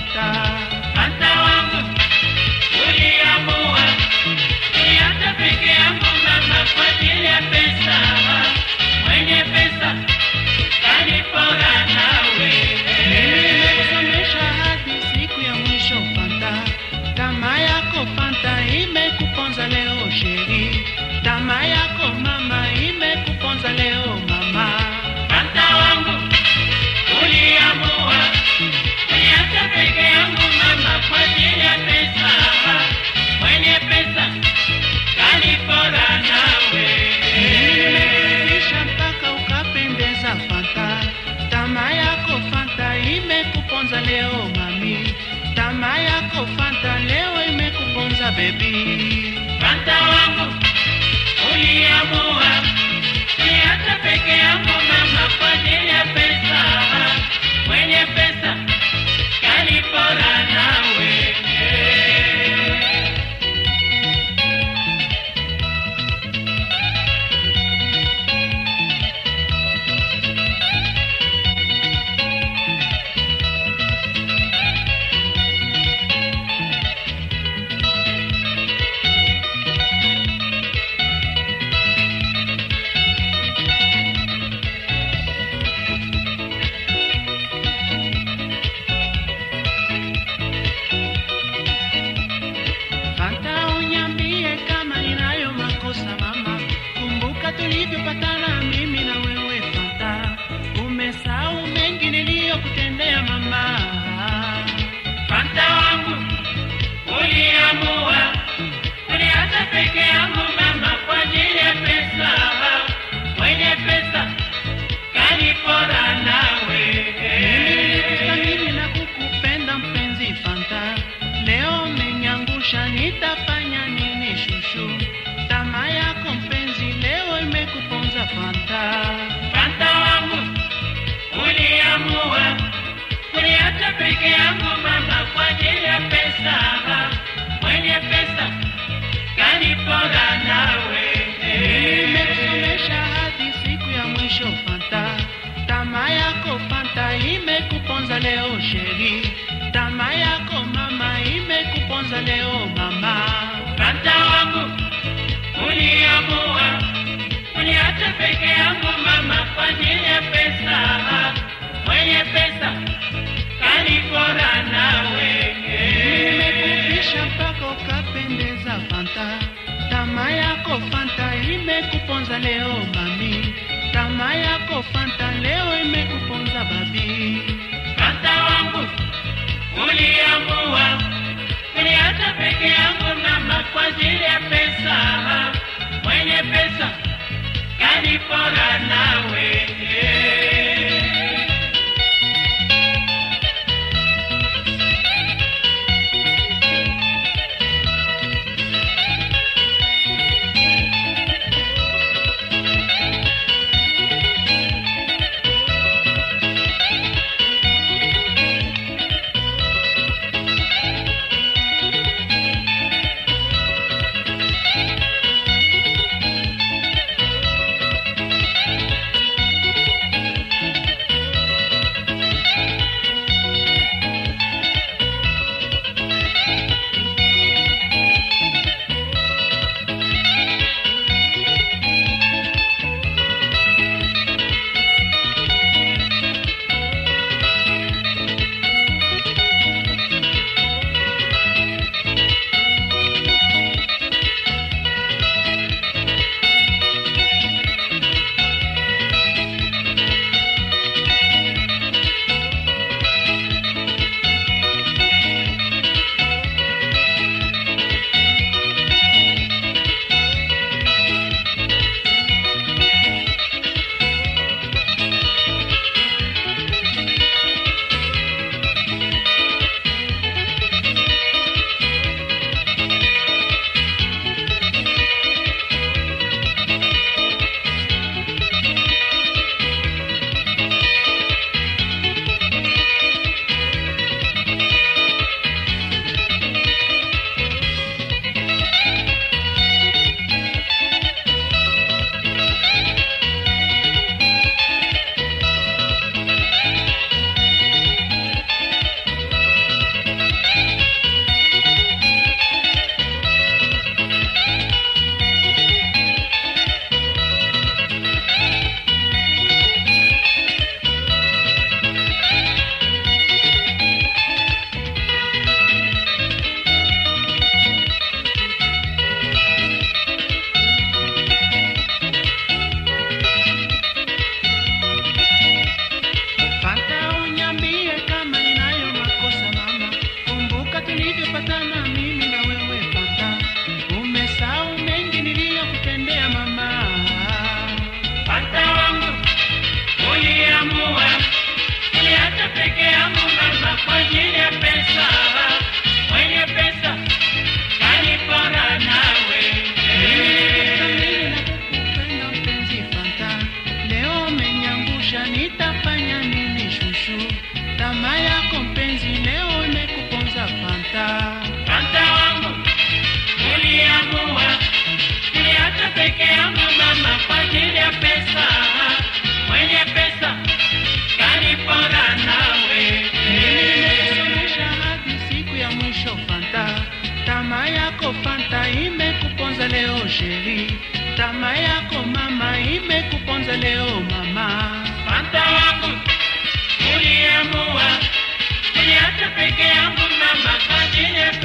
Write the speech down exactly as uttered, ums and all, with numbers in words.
Fanta. Fanta wangu uliamua niacha peke yangu mama kwa ajili ya pesa. Mwenye pesa kanipora nawe. Nimekusomesha hadi siku ya mwisho Fanta. Tamaa yako Fanta imekuponza leo sheri. Tamaa yako mama imekuponza leo mama. Fanta wangu uliamua niacha peke yangu mama kwa ajili ya pesa. Mwenye pesa kanipora nawe. Nimekufundisha mpaka ukapendeza Fanta. Tamaa yako Fanta imekuponza leo mami. Tamaa yako Fanta leo imekuponza baby. Fanta wangu uliamua niacha peke yangu mama kwa ajili ya pesa. Mwenye pesa kanipora nawe. Fanta unyambie kama ninayo makosa mama. Kumbuka tulivyopatana mimi na wewe Fanta. Umesahau mengi niliyokutendea mama. Fanta wangu uliamua niacha peke yangu mama kwa ajili ya pesa. Mwenye pesa kanipora nawe. Nilikuthamini na kukupenda mpenzi Fanta. Leo umeniangusha nitafanya nini shushu? Tamaa yako mpenzi leo imekuponza Fanta. Fanta wangu uliamua niacha peke yangu mama kwa ajili ya pesa. Mwenye pesa kanipora nawe. Nimekusomesha hadi siku ya mwisho Fanta. Tamaa yako Fanta imekuponza leo sheri. Tamaa yako mama imekuponza leo mama. Fanta wangu uliamua niacha peke yangu mama kwa ajili ya pesa. Mwenye pesa kanipora nawe. Nimekufisha mpaka ukapendeza Fanta. Tamaa yako Fanta imekuponza leo mami. Tamaa yako Fanta leo imekuponza babi. Fanta wangu uliamua niacha peke yangu mama kwa ajili ya pesa. Mwenye pesa kanipora nawe. tumepatana mimi na wewe Fanta, umesahau mengi niliyokutendea mama. Fanta wangu uliamua niliacha peke yangu mama kwa ajili ya pesa. Mwenye pesa kanipora nawe. Nakupenda mpenzi Fanta, leo umenyangusha, nitafanya nini shushu? Tamaa yako mpenzi leo imekuponza Fanta. Fanta wangu uliamua niliacha peke yangu mama kwa ajili ya pesa. Mwenye pesa kanipora nawe. Nimesomesha hadi siku ya mwisho Fanta, tamaa yako Fanta imekuponza leo sheri. Tamaa yako mama imekuponza leo mama. Fanta wangu uliamua niliacha peke yangu mama kwa ajili ya